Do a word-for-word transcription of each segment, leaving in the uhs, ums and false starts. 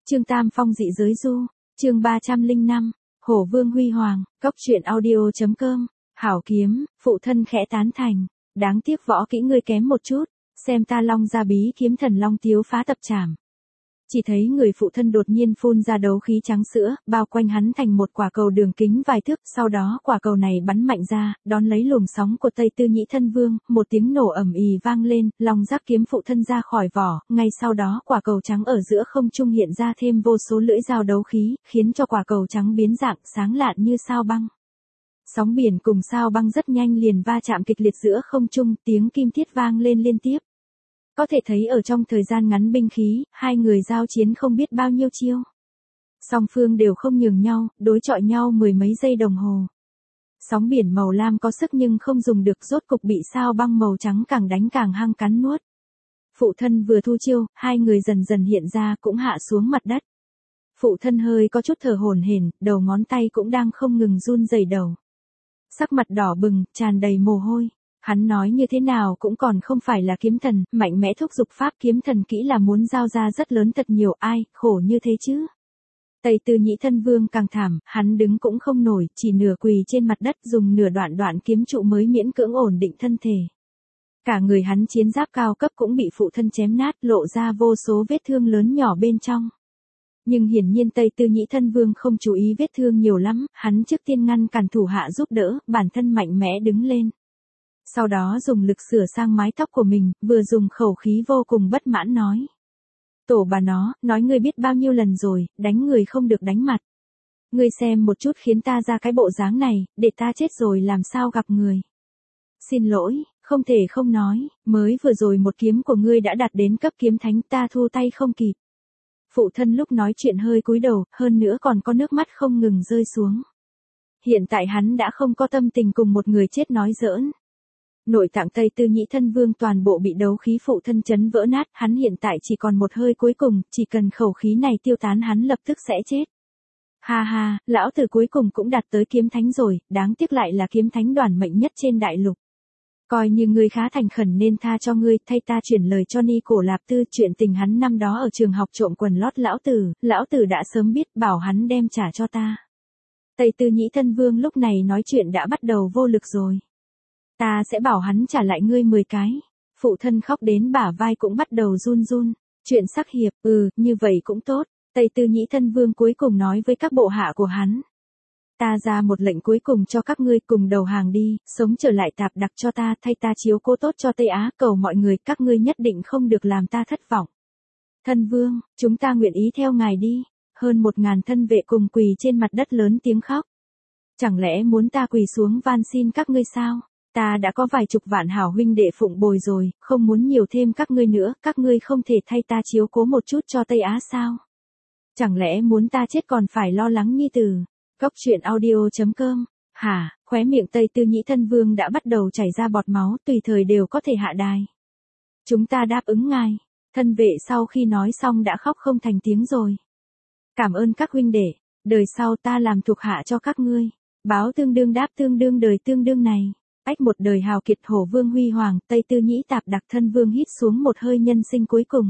Chương Tam Phong dị giới du, chương ba trăm lẻ năm, Hổ Vương Huy Hoàng, Cốc truyện audio chấm com, hảo kiếm, phụ thân khẽ tán thành, đáng tiếc võ kỹ ngươi kém một chút, xem ta Long Gia Bí Kiếm Thần Long Tiếu phá tập trảm. Chỉ thấy người phụ thân đột nhiên phun ra đấu khí trắng sữa, bao quanh hắn thành một quả cầu đường kính vài thước, sau đó quả cầu này bắn mạnh ra, đón lấy luồng sóng của Tây Tư Nhĩ Thân Vương, một tiếng nổ ầm ì vang lên, long giác kiếm phụ thân ra khỏi vỏ, ngay sau đó quả cầu trắng ở giữa không trung hiện ra thêm vô số lưỡi dao đấu khí, khiến cho quả cầu trắng biến dạng sáng lạn như sao băng. Sóng biển cùng sao băng rất nhanh liền va chạm kịch liệt giữa không trung, tiếng kim thiết vang lên liên tiếp. Có thể thấy ở trong thời gian ngắn binh khí, hai người giao chiến không biết bao nhiêu chiêu. Song phương đều không nhường nhau, đối chọi nhau mười mấy giây đồng hồ. Sóng biển màu lam có sức nhưng không dùng được, rốt cục bị sao băng màu trắng càng đánh càng hăng cắn nuốt. Phụ thân vừa thu chiêu, hai người dần dần hiện ra cũng hạ xuống mặt đất. Phụ thân hơi có chút thở hổn hển, đầu ngón tay cũng đang không ngừng run rẩy đầu. Sắc mặt đỏ bừng, tràn đầy mồ hôi. Hắn nói như thế nào cũng còn không phải là kiếm thần, mạnh mẽ thúc giục pháp kiếm thần kỹ là muốn giao ra rất lớn thật nhiều, ai, khổ như thế chứ. Tây Tư Nhĩ Thân Vương càng thảm, hắn đứng cũng không nổi, chỉ nửa quỳ trên mặt đất dùng nửa đoạn đoạn kiếm trụ mới miễn cưỡng ổn định thân thể. Cả người hắn chiến giáp cao cấp cũng bị phụ thân chém nát, lộ ra vô số vết thương lớn nhỏ bên trong. Nhưng hiển nhiên Tây Tư Nhĩ Thân Vương không chú ý vết thương nhiều lắm, hắn trước tiên ngăn cản thủ hạ giúp đỡ, bản thân mạnh mẽ đứng lên. Sau đó dùng lực sửa sang mái tóc của mình, vừa dùng khẩu khí vô cùng bất mãn nói. Tổ bà nó, nói ngươi biết bao nhiêu lần rồi, đánh người không được đánh mặt. Ngươi xem một chút khiến ta ra cái bộ dáng này, để ta chết rồi làm sao gặp người. Xin lỗi, không thể không nói, mới vừa rồi một kiếm của ngươi đã đạt đến cấp kiếm thánh, ta thu tay không kịp. Phụ thân lúc nói chuyện hơi cúi đầu, hơn nữa còn có nước mắt không ngừng rơi xuống. Hiện tại hắn đã không có tâm tình cùng một người chết nói giỡn. Nội tạng Tây Tư Nhĩ Thân Vương toàn bộ bị đấu khí phụ thân chấn vỡ nát, hắn hiện tại chỉ còn một hơi cuối cùng, chỉ cần khẩu khí này tiêu tán hắn lập tức sẽ chết. Ha ha, lão tử cuối cùng cũng đạt tới kiếm thánh rồi, đáng tiếc lại là kiếm thánh đoản mệnh nhất trên đại lục. Coi như ngươi khá thành khẩn nên tha cho ngươi, thay ta chuyển lời cho Ni Cổ Lạp Tư, chuyện tình hắn năm đó ở trường học trộm quần lót lão tử, lão tử đã sớm biết, bảo hắn đem trả cho ta. Tây Tư Nhĩ Thân Vương lúc này nói chuyện đã bắt đầu vô lực rồi. Ta sẽ bảo hắn trả lại ngươi mười cái. Phụ thân khóc đến bả vai cũng bắt đầu run run. Chuyện sắc hiệp, ừ, như vậy cũng tốt. Tây Tư Nhĩ Thân Vương cuối cùng nói với các bộ hạ của hắn. Ta ra một lệnh cuối cùng cho các ngươi, cùng đầu hàng đi, sống trở lại Tạp Đặc cho ta, thay ta chiếu cố tốt cho Tây Á, cầu mọi người, các ngươi nhất định không được làm ta thất vọng. Thân Vương, chúng ta nguyện ý theo ngài đi. Hơn một ngàn thân vệ cùng quỳ trên mặt đất lớn tiếng khóc. Chẳng lẽ muốn ta quỳ xuống van xin các ngươi sao? Ta đã có vài chục vạn hảo huynh đệ phụng bồi rồi, không muốn nhiều thêm các ngươi nữa, các ngươi không thể thay ta chiếu cố một chút cho Tây Á sao? Chẳng lẽ muốn ta chết còn phải lo lắng nhi tử? Cốc truyện audio chấm com, hả, khóe miệng Tây Tư Nhĩ Thân Vương đã bắt đầu chảy ra bọt máu, tùy thời đều có thể hạ đài. Chúng ta đáp ứng ngài, thân vệ sau khi nói xong đã khóc không thành tiếng rồi. Cảm ơn các huynh đệ, đời sau ta làm thuộc hạ cho các ngươi, báo tương đương đáp tương đương đời tương đương này. Ách một đời hào kiệt Hổ Vương Huy Hoàng, Tây Tư Nhĩ Tạp Đặc Thân Vương hít xuống một hơi nhân sinh cuối cùng.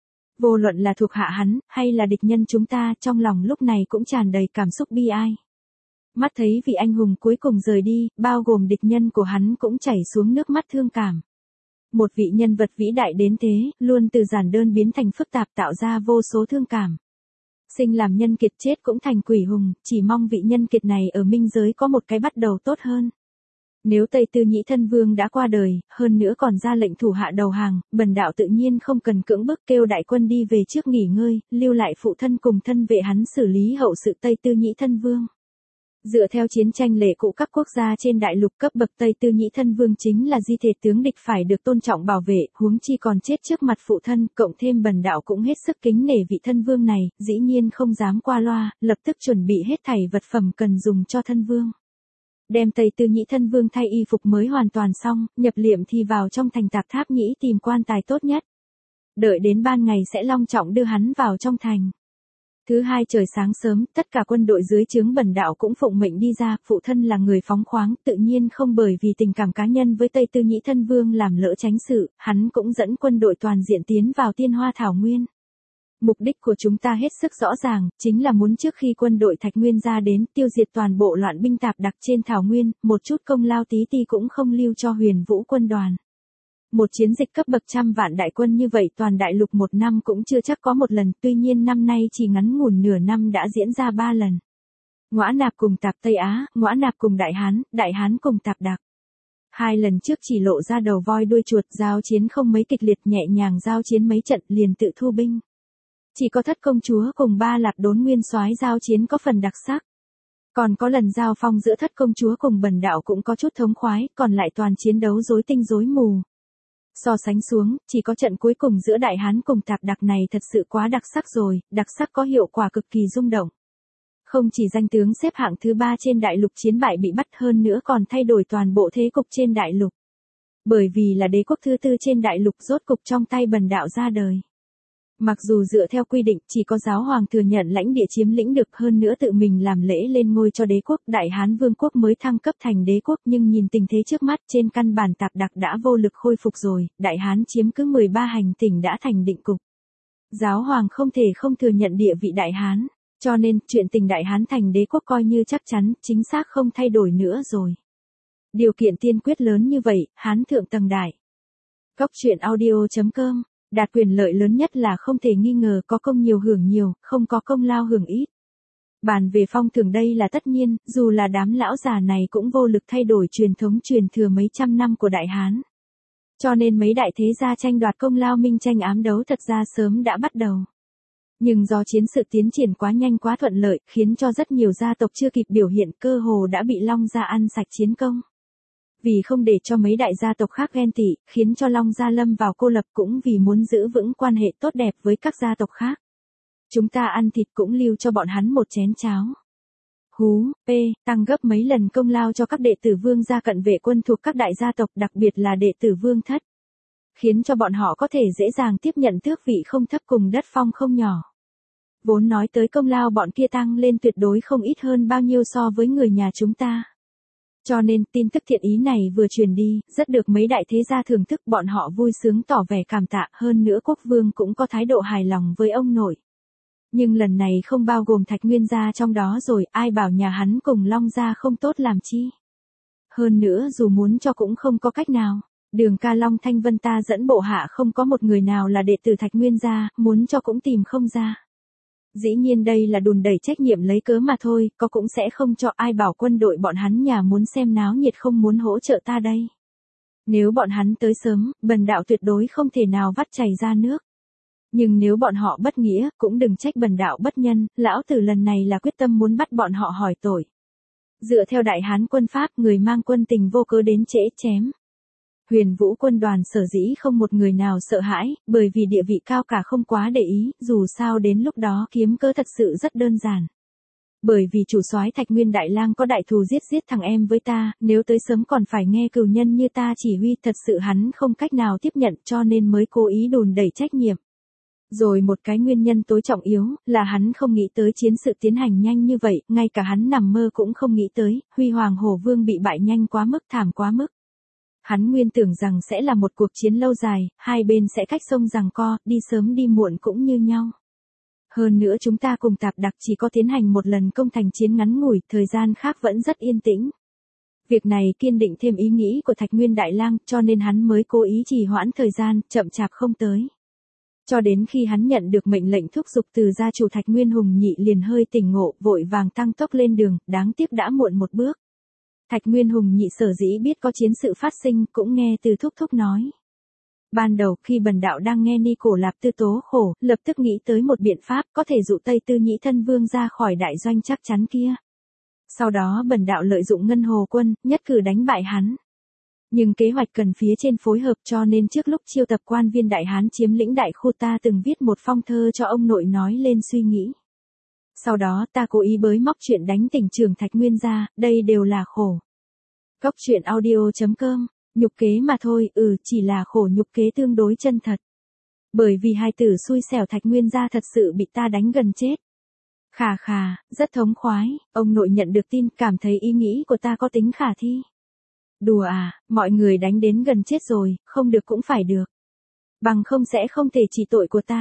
Vô luận là thuộc hạ hắn, hay là địch nhân chúng ta, trong lòng lúc này cũng tràn đầy cảm xúc bi ai. Mắt thấy vị anh hùng cuối cùng rời đi, bao gồm địch nhân của hắn cũng chảy xuống nước mắt thương cảm. Một vị nhân vật vĩ đại đến thế, luôn từ giản đơn biến thành phức tạp tạo ra vô số thương cảm. Sinh làm nhân kiệt chết cũng thành quỷ hùng, chỉ mong vị nhân kiệt này ở minh giới có một cái bắt đầu tốt hơn. Nếu Tây Tư Nhĩ Thân Vương đã qua đời, hơn nữa còn ra lệnh thủ hạ đầu hàng, bần đạo tự nhiên không cần cưỡng bức, kêu đại quân đi về trước nghỉ ngơi, lưu lại phụ thân cùng thân vệ hắn xử lý hậu sự Tây Tư Nhĩ Thân Vương. Dựa theo chiến tranh lệ cũ các quốc gia trên đại lục, cấp bậc Tây Tư Nhĩ Thân Vương chính là di thể tướng địch, phải được tôn trọng bảo vệ, huống chi còn chết trước mặt phụ thân, cộng thêm bần đạo cũng hết sức kính nể vị thân vương này, dĩ nhiên không dám qua loa, lập tức chuẩn bị hết thảy vật phẩm cần dùng cho thân vương. Đem Tây Tư Nhĩ Thân Vương thay y phục mới hoàn toàn xong, nhập liệm thì vào trong thành Tạp Tháp Nhĩ tìm quan tài tốt nhất. Đợi đến ban ngày sẽ long trọng đưa hắn vào trong thành. Thứ hai trời sáng sớm, tất cả quân đội dưới trướng bần đạo cũng phụng mệnh đi ra, phụ thân là người phóng khoáng, tự nhiên không bởi vì tình cảm cá nhân với Tây Tư Nhĩ Thân Vương làm lỡ tránh sự, hắn cũng dẫn quân đội toàn diện tiến vào Tiên Hoa Thảo Nguyên. Mục đích của chúng ta hết sức rõ ràng, chính là muốn trước khi quân đội Thạch Nguyên gia đến, tiêu diệt toàn bộ loạn binh tạp đặc trên Thảo Nguyên, một chút công lao tí ti cũng không lưu cho Huyền Vũ quân đoàn. Một chiến dịch cấp bậc trăm vạn đại quân như vậy toàn đại lục một năm cũng chưa chắc có một lần, tuy nhiên năm nay chỉ ngắn ngủn nửa năm đã diễn ra ba lần. Ngõa Nạp cùng Tạp Tây Á, Ngõa Nạp cùng Đại Hán, Đại Hán cùng Tạp Đặc. Hai lần trước chỉ lộ ra đầu voi đuôi chuột, giao chiến không mấy kịch liệt, nhẹ nhàng giao chiến mấy trận liền tự thu binh. Chỉ có Thất công chúa cùng Ba Lạp Đốn nguyên soái giao chiến có phần đặc sắc. Còn có lần giao phong giữa Thất công chúa cùng Bần đạo cũng có chút thống khoái, còn lại toàn chiến đấu rối tinh rối mù. So sánh xuống, chỉ có trận cuối cùng giữa Đại Hán cùng Tạp Đặc này thật sự quá đặc sắc rồi, đặc sắc có hiệu quả cực kỳ rung động. Không chỉ danh tướng xếp hạng thứ ba trên đại lục chiến bại bị bắt, hơn nữa còn thay đổi toàn bộ thế cục trên đại lục. Bởi vì là đế quốc thứ tư trên đại lục rốt cục trong tay Bần đạo ra đời. Mặc dù dựa theo quy định chỉ có giáo hoàng thừa nhận lãnh địa chiếm lĩnh được, hơn nữa tự mình làm lễ lên ngôi cho đế quốc, Đại Hán Vương quốc mới thăng cấp thành đế quốc, nhưng nhìn tình thế trước mắt trên căn bản Tạp Đặc đã vô lực khôi phục rồi, Đại Hán chiếm cứ mười ba hành tỉnh đã thành định cục. Giáo hoàng không thể không thừa nhận địa vị Đại Hán, cho nên chuyện tình Đại Hán thành đế quốc coi như chắc chắn, chính xác không thay đổi nữa rồi. Điều kiện tiên quyết lớn như vậy, Hán thượng tầng đại. Cóc truyện audio chấm com. Đạt quyền lợi lớn nhất là không thể nghi ngờ có công nhiều hưởng nhiều, không có công lao hưởng ít. Bàn về phong thưởng đây là tất nhiên, dù là đám lão già này cũng vô lực thay đổi truyền thống truyền thừa mấy trăm năm của Đại Hán. Cho nên mấy đại thế gia tranh đoạt công lao minh tranh ám đấu thật ra sớm đã bắt đầu. Nhưng do chiến sự tiến triển quá nhanh quá thuận lợi, khiến cho rất nhiều gia tộc chưa kịp biểu hiện, cơ hồ đã bị Long gia ăn sạch chiến công. Vì không để cho mấy đại gia tộc khác ghen tị, khiến cho Long gia lâm vào cô lập, cũng vì muốn giữ vững quan hệ tốt đẹp với các gia tộc khác. Chúng ta ăn thịt cũng lưu cho bọn hắn một chén cháo. Hú, p, tăng gấp mấy lần công lao cho các đệ tử Vương gia cận vệ quân thuộc các đại gia tộc, đặc biệt là đệ tử Vương thất. Khiến cho bọn họ có thể dễ dàng tiếp nhận tước vị không thấp cùng đất phong không nhỏ. Vốn nói tới công lao bọn kia tăng lên tuyệt đối không ít hơn bao nhiêu so với người nhà chúng ta. Cho nên tin tức thiện ý này vừa truyền đi, rất được mấy đại thế gia thưởng thức, bọn họ vui sướng tỏ vẻ cảm tạ, hơn nữa quốc vương cũng có thái độ hài lòng với ông nội. Nhưng lần này không bao gồm Thạch Nguyên gia trong đó rồi, ai bảo nhà hắn cùng Long gia không tốt làm chi. Hơn nữa dù muốn cho cũng không có cách nào, Đường ca Long Thanh Vân ta dẫn bộ hạ không có một người nào là đệ tử Thạch Nguyên gia, muốn cho cũng tìm không ra. Dĩ nhiên đây là đùn đẩy trách nhiệm lấy cớ mà thôi, có cũng sẽ không cho, ai bảo quân đội bọn hắn nhà muốn xem náo nhiệt không muốn hỗ trợ ta đây. Nếu bọn hắn tới sớm, Bần đạo tuyệt đối không thể nào vắt chảy ra nước. Nhưng nếu bọn họ bất nghĩa, cũng đừng trách Bần đạo bất nhân, lão tử lần này là quyết tâm muốn bắt bọn họ hỏi tội. Dựa theo Đại Hán quân pháp, người mang quân tình vô cớ đến trễ chém. Huyền Vũ quân đoàn sở dĩ không một người nào sợ hãi, bởi vì địa vị cao cả không quá để ý, dù sao đến lúc đó kiếm cớ thật sự rất đơn giản. Bởi vì chủ soái Thạch Nguyên Đại Lang có đại thù giết giết thằng em với ta, nếu tới sớm còn phải nghe cừu nhân như ta chỉ huy, thật sự hắn không cách nào tiếp nhận, cho nên mới cố ý đùn đẩy trách nhiệm. Rồi một cái nguyên nhân tối trọng yếu, là hắn không nghĩ tới chiến sự tiến hành nhanh như vậy, ngay cả hắn nằm mơ cũng không nghĩ tới, Huy Hoàng Hổ Vương bị bại nhanh quá mức, thảm quá mức. Hắn nguyên tưởng rằng sẽ là một cuộc chiến lâu dài, hai bên sẽ cách sông giằng co, đi sớm đi muộn cũng như nhau. Hơn nữa chúng ta cùng Tạp Đặc chỉ có tiến hành một lần công thành chiến ngắn ngủi, thời gian khác vẫn rất yên tĩnh. Việc này kiên định thêm ý nghĩ của Thạch Nguyên Đại Lang, cho nên hắn mới cố ý trì hoãn thời gian, chậm chạp không tới. Cho đến khi hắn nhận được mệnh lệnh thúc giục từ gia chủ Thạch Nguyên Hùng Nhị liền hơi tỉnh ngộ, vội vàng tăng tốc lên đường, đáng tiếc đã muộn một bước. Thạch Nguyên Hùng Nhị sở dĩ biết có chiến sự phát sinh, cũng nghe từ thúc thúc nói. Ban đầu khi Bần đạo đang nghe Ni Cổ Lạp Tư tố khổ, lập tức nghĩ tới một biện pháp có thể dụ Tây Tư Nhĩ Thân Vương ra khỏi đại doanh chắc chắn kia. Sau đó Bần đạo lợi dụng Ngân Hồ quân, nhất cử đánh bại hắn. Nhưng kế hoạch cần phía trên phối hợp, cho nên trước lúc chiêu tập quan viên Đại Hán chiếm lĩnh đại khu ta từng viết một phong thơ cho ông nội nói lên suy nghĩ. Sau đó ta cố ý bới móc chuyện đánh tỉnh trưởng Thạch Nguyên ra, đây đều là khổ. Cóc truyện audio chấm com, nhục kế mà thôi, ừ, chỉ là khổ nhục kế tương đối chân thật. Bởi vì hai tử xui xẻo Thạch Nguyên gia thật sự bị ta đánh gần chết. Khà khà, rất thống khoái, ông nội nhận được tin, cảm thấy ý nghĩ của ta có tính khả thi. Đùa à, mọi người đánh đến gần chết rồi, không được cũng phải được. Bằng không sẽ không thể trị tội của ta.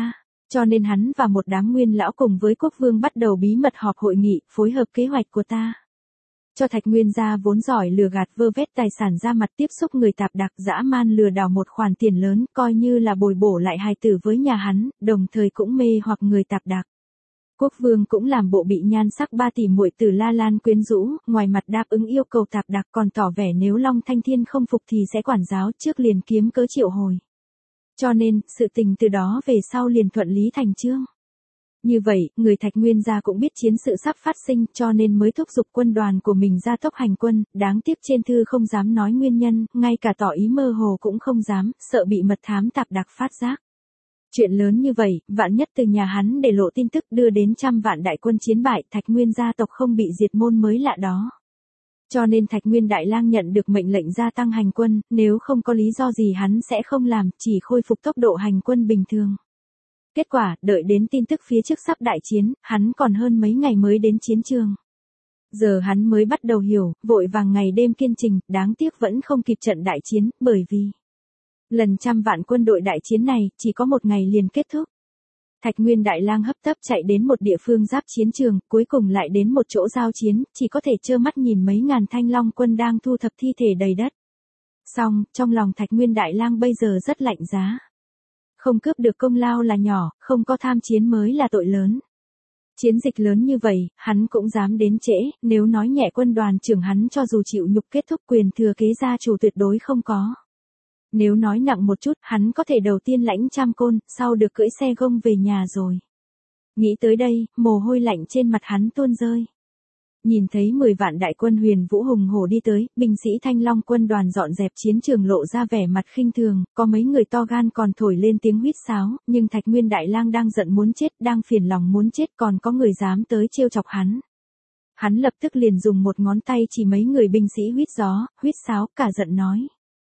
Cho nên hắn và một đám nguyên lão cùng với quốc vương bắt đầu bí mật họp hội nghị, phối hợp kế hoạch của ta. Cho Thạch Nguyên gia vốn giỏi lừa gạt vơ vét tài sản ra mặt tiếp xúc người tạp đặc dã man lừa đảo một khoản tiền lớn, coi như là bồi bổ lại hài tử với nhà hắn, đồng thời cũng mê hoặc người tạp đặc. Quốc vương cũng làm bộ bị nhan sắc ba tỷ muội Tử La Lan quyến rũ, ngoài mặt đáp ứng yêu cầu tạp đặc còn tỏ vẻ nếu Long Thanh Thiên không phục thì sẽ quản giáo, trước liền kiếm cớ triệu hồi. Cho nên, sự tình từ đó về sau liền thuận lý thành chương. Như vậy, người Thạch Nguyên gia cũng biết chiến sự sắp phát sinh cho nên mới thúc giục quân đoàn của mình ra tốc hành quân, đáng tiếc trên thư không dám nói nguyên nhân, ngay cả tỏ ý mơ hồ cũng không dám, sợ bị mật thám tạp đặc phát giác. Chuyện lớn như vậy, vạn nhất từ nhà hắn để lộ tin tức đưa đến trăm vạn đại quân chiến bại, Thạch Nguyên gia tộc không bị diệt môn mới lạ đó. Cho nên Thạch Nguyên Đại Lang nhận được mệnh lệnh gia tăng hành quân, nếu không có lý do gì hắn sẽ không làm, chỉ khôi phục tốc độ hành quân bình thường. Kết quả, đợi đến tin tức phía trước sắp đại chiến, hắn còn hơn mấy ngày mới đến chiến trường. Giờ hắn mới bắt đầu hiểu, vội vàng ngày đêm kiên trình, đáng tiếc vẫn không kịp trận đại chiến, bởi vì lần trăm vạn quân đội đại chiến này, chỉ có một ngày liền kết thúc. Thạch Nguyên Đại Lang hấp tấp chạy đến một địa phương giáp chiến trường, cuối cùng lại đến một chỗ giao chiến, chỉ có thể trơ mắt nhìn mấy ngàn thanh long quân đang thu thập thi thể đầy đất. Xong, trong lòng Thạch Nguyên Đại Lang bây giờ rất lạnh giá. Không cướp được công lao là nhỏ, không có tham chiến mới là tội lớn. Chiến dịch lớn như vậy, hắn cũng dám đến trễ, nếu nói nhẹ quân đoàn trưởng hắn cho dù chịu nhục kết thúc quyền thừa kế gia chủ tuyệt đối không có. Nếu nói nặng một chút, hắn có thể đầu tiên lãnh trăm côn, sau được cưỡi xe gông về nhà rồi. Nghĩ tới đây, mồ hôi lạnh trên mặt hắn tuôn rơi. Nhìn thấy mười vạn đại quân Huyền Vũ hùng hổ đi tới, binh sĩ Thanh Long quân đoàn dọn dẹp chiến trường lộ ra vẻ mặt khinh thường, có mấy người to gan còn thổi lên tiếng huýt sáo, nhưng Thạch Nguyên Đại Lang đang giận muốn chết, đang phiền lòng muốn chết, còn có người dám tới trêu chọc hắn. Hắn lập tức liền dùng một ngón tay chỉ mấy người binh sĩ huýt gió, huýt sáo, cả giận nói: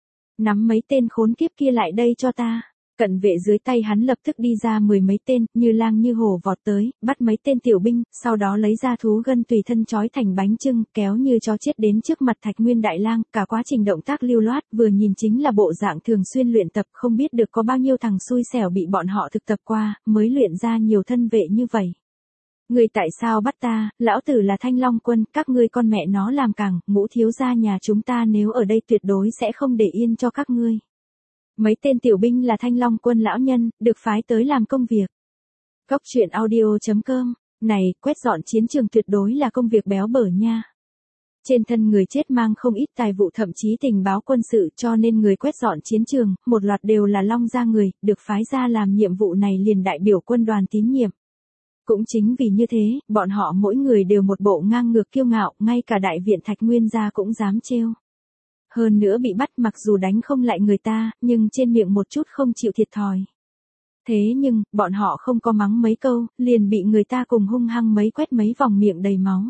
nắm mấy tên khốn kiếp kia lại đây cho ta. Cận vệ dưới tay hắn lập tức đi ra mười mấy tên, như lang như hổ vọt tới, bắt mấy tên tiểu binh, sau đó lấy ra thú gân tùy thân trói thành bánh chưng, kéo như chó chết đến trước mặt Thạch Nguyên Đại Lang, cả quá trình động tác lưu loát, vừa nhìn chính là bộ dạng thường xuyên luyện tập, không biết được có bao nhiêu thằng xui xẻo bị bọn họ thực tập qua, mới luyện ra nhiều thân vệ như vậy. Người tại sao bắt ta, lão tử là Thanh Long quân, các ngươi con mẹ nó làm cẳng, Ngũ thiếu gia nhà chúng ta nếu ở đây tuyệt đối sẽ không để yên cho các ngươi. Mấy tên tiểu binh là Thanh Long quân lão nhân, được phái tới làm công việc. Góc truyện audio chấm com, này, quét dọn chiến trường tuyệt đối là công việc béo bở nha. Trên thân người chết mang không ít tài vụ thậm chí tình báo quân sự cho nên người quét dọn chiến trường, một loạt đều là Long gia người, được phái ra làm nhiệm vụ này liền đại biểu quân đoàn tín nhiệm. Cũng chính vì như thế, bọn họ mỗi người đều một bộ ngang ngược kiêu ngạo, ngay cả đại viện Thạch Nguyên gia cũng dám trêu. Hơn nữa bị bắt mặc dù đánh không lại người ta, nhưng trên miệng một chút không chịu thiệt thòi. Thế nhưng, bọn họ không có mắng mấy câu, liền bị người ta cùng hung hăng mấy quét mấy vòng miệng đầy máu.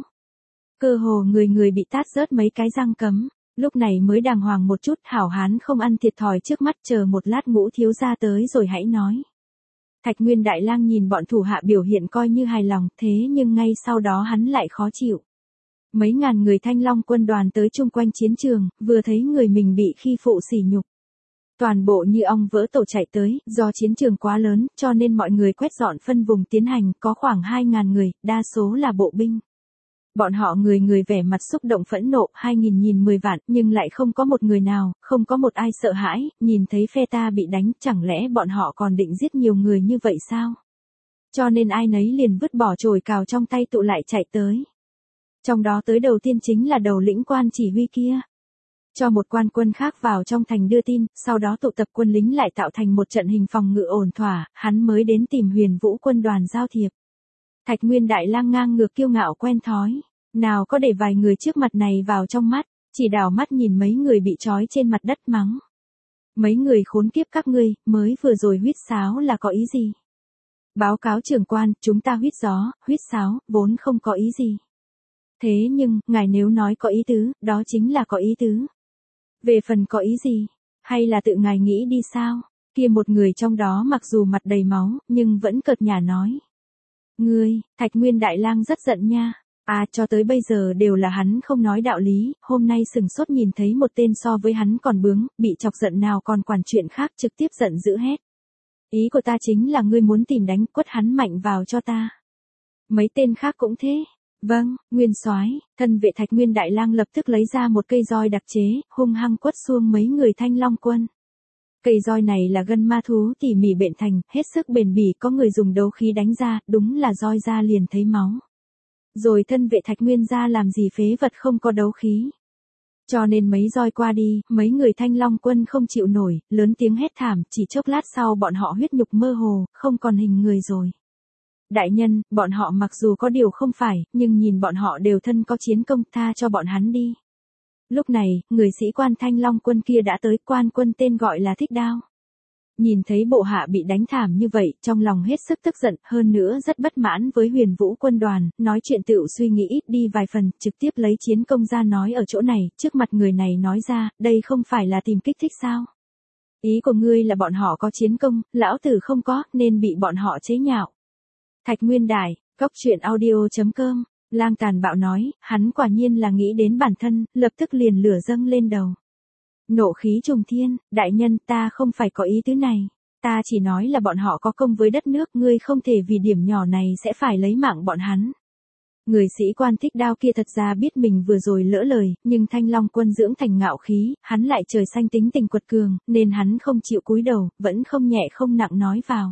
Cơ hồ người người bị tát rớt mấy cái răng cấm, lúc này mới đàng hoàng một chút, hảo hán không ăn thiệt thòi trước mắt, chờ một lát Ngũ thiếu gia tới rồi hãy nói. Thạch Nguyên Đại Lang nhìn bọn thủ hạ biểu hiện coi như hài lòng, thế nhưng ngay sau đó hắn lại khó chịu. Mấy ngàn người Thanh Long quân đoàn tới chung quanh chiến trường, vừa thấy người mình bị khi phụ sỉ nhục. Toàn bộ như ong vỡ tổ chạy tới, do chiến trường quá lớn, cho nên mọi người quét dọn phân vùng tiến hành, có khoảng hai ngàn người, đa số là bộ binh. Bọn họ người người vẻ mặt xúc động phẫn nộ, hai nghìn nhìn mười vạn, nhưng lại không có một người nào, không có một ai sợ hãi, nhìn thấy phe ta bị đánh, chẳng lẽ bọn họ còn định giết nhiều người như vậy sao? Cho nên ai nấy liền vứt bỏ chổi cào trong tay tụ lại chạy tới. Trong đó tới đầu tiên chính là đầu lĩnh quan chỉ huy kia. Cho một quan quân khác vào trong thành đưa tin, sau đó tụ tập quân lính lại tạo thành một trận hình phòng ngự ổn thỏa, hắn mới đến tìm Huyền Vũ quân đoàn giao thiệp. Thạch Nguyên Đại Lang ngang ngược kiêu ngạo quen thói, nào có để vài người trước mặt này vào trong mắt, chỉ đảo mắt nhìn mấy người bị trói trên mặt đất mắng. Mấy người khốn kiếp các ngươi, mới vừa rồi huýt sáo là có ý gì? Báo cáo trưởng quan, chúng ta huýt gió, huýt sáo, vốn không có ý gì. Thế nhưng, ngài nếu nói có ý tứ, đó chính là có ý tứ. Về phần có ý gì? Hay là tự ngài nghĩ đi sao? Kia một người trong đó mặc dù mặt đầy máu, nhưng vẫn cợt nhả nói. Ngươi, Thạch Nguyên Đại Lang rất giận nha. À, cho tới bây giờ đều là hắn không nói đạo lý, hôm nay sừng sốt nhìn thấy một tên so với hắn còn bướng, bị chọc giận nào còn quản chuyện khác, trực tiếp giận dữ hét. Ý của ta chính là ngươi muốn tìm đánh quất hắn mạnh vào cho ta. Mấy tên khác cũng thế. Vâng, Nguyên Soái. Thân vệ Thạch Nguyên Đại Lang lập tức lấy ra một cây roi đặc chế, hung hăng quất xuông mấy người Thanh Long quân. Cây roi này là gân ma thú tỉ mỉ bện thành, hết sức bền bỉ, có người dùng đấu khí đánh ra, đúng là roi ra liền thấy máu. Rồi thân vệ Thạch Nguyên ra làm gì phế vật không có đấu khí. Cho nên mấy roi qua đi, mấy người Thanh Long quân không chịu nổi, lớn tiếng hét thảm, chỉ chốc lát sau bọn họ huyết nhục mơ hồ, không còn hình người rồi. Đại nhân, bọn họ mặc dù có điều không phải, nhưng nhìn bọn họ đều thân có chiến công, tha cho bọn hắn đi. Lúc này, người sĩ quan Thanh Long quân kia đã tới, quan quân tên gọi là Thích Đao. Nhìn thấy bộ hạ bị đánh thảm như vậy, trong lòng hết sức tức giận, hơn nữa rất bất mãn với Huyền Vũ quân đoàn, nói chuyện tựu suy nghĩ ít đi vài phần, trực tiếp lấy chiến công ra nói ở chỗ này, trước mặt người này nói ra, đây không phải là tìm kích thích sao? Ý của ngươi là bọn họ có chiến công, lão tử không có, nên bị bọn họ chế nhạo. Thạch Nguyên Đại, Cốc Truyện Audio chấm com, Lang tàn bạo nói, hắn quả nhiên là nghĩ đến bản thân, lập tức liền lửa dâng lên đầu. Nộ khí trùng thiên, đại nhân, ta không phải có ý tứ này. Ta chỉ nói là bọn họ có công với đất nước, ngươi không thể vì điểm nhỏ này sẽ phải lấy mạng bọn hắn. Người sĩ quan Thích Đao kia thật ra biết mình vừa rồi lỡ lời, nhưng Thanh Long quân dưỡng thành ngạo khí, hắn lại trời xanh tính tình quật cường, nên hắn không chịu cúi đầu, vẫn không nhẹ không nặng nói vào.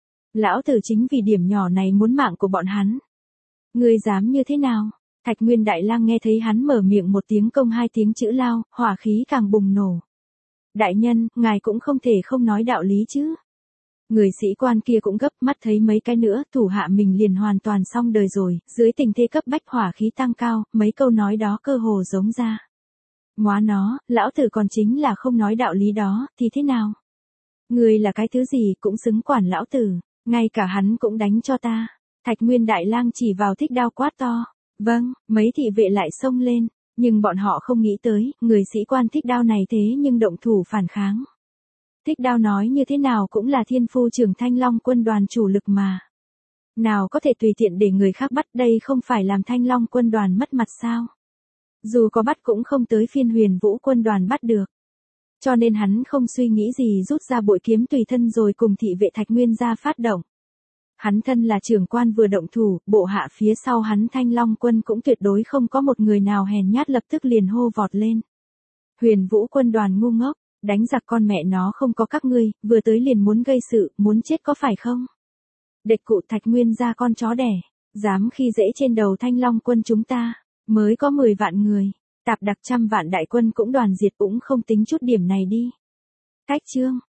Lão tử chính vì điểm nhỏ này muốn mạng của bọn hắn. Ngươi dám như thế nào? Thạch Nguyên Đại Lang nghe thấy hắn mở miệng một tiếng công hai tiếng chữ lao, hỏa khí càng bùng nổ. Đại nhân, ngài cũng không thể không nói đạo lý chứ. Người sĩ quan kia cũng gấp, mắt thấy mấy cái nữa, thủ hạ mình liền hoàn toàn xong đời rồi, dưới tình thế cấp bách hỏa khí tăng cao, mấy câu nói đó cơ hồ giống ra. Móa nó, lão tử còn chính là không nói đạo lý đó, thì thế nào? Ngươi là cái thứ gì cũng xứng quản lão tử, ngay cả hắn cũng đánh cho ta. Thạch Nguyên Đại Lang chỉ vào Thích Đao quát to. Vâng, mấy thị vệ lại xông lên, nhưng bọn họ không nghĩ tới, người sĩ quan Thích Đao này thế nhưng động thủ phản kháng. Thích Đao nói như thế nào cũng là thiên phu trưởng Thanh Long quân đoàn chủ lực mà. Nào có thể tùy tiện để người khác bắt, đây không phải làm Thanh Long quân đoàn mất mặt sao? Dù có bắt cũng không tới phiên Huyền Vũ quân đoàn bắt được. Cho nên hắn không suy nghĩ gì rút ra bội kiếm tùy thân rồi cùng thị vệ Thạch Nguyên ra phát động. Hắn thân là trưởng quan vừa động thủ, bộ hạ phía sau hắn Thanh Long quân cũng tuyệt đối không có một người nào hèn nhát lập tức liền hô vọt lên. Huyền Vũ quân đoàn ngu ngốc, đánh giặc con mẹ nó không có các ngươi, vừa tới liền muốn gây sự, muốn chết có phải không? Địch cụ Thạch Nguyên ra con chó đẻ, dám khi dễ trên đầu Thanh Long quân chúng ta, mới có mười vạn người, tạp đặc trăm vạn đại quân cũng đoàn diệt cũng không tính chút điểm này đi. Cách chương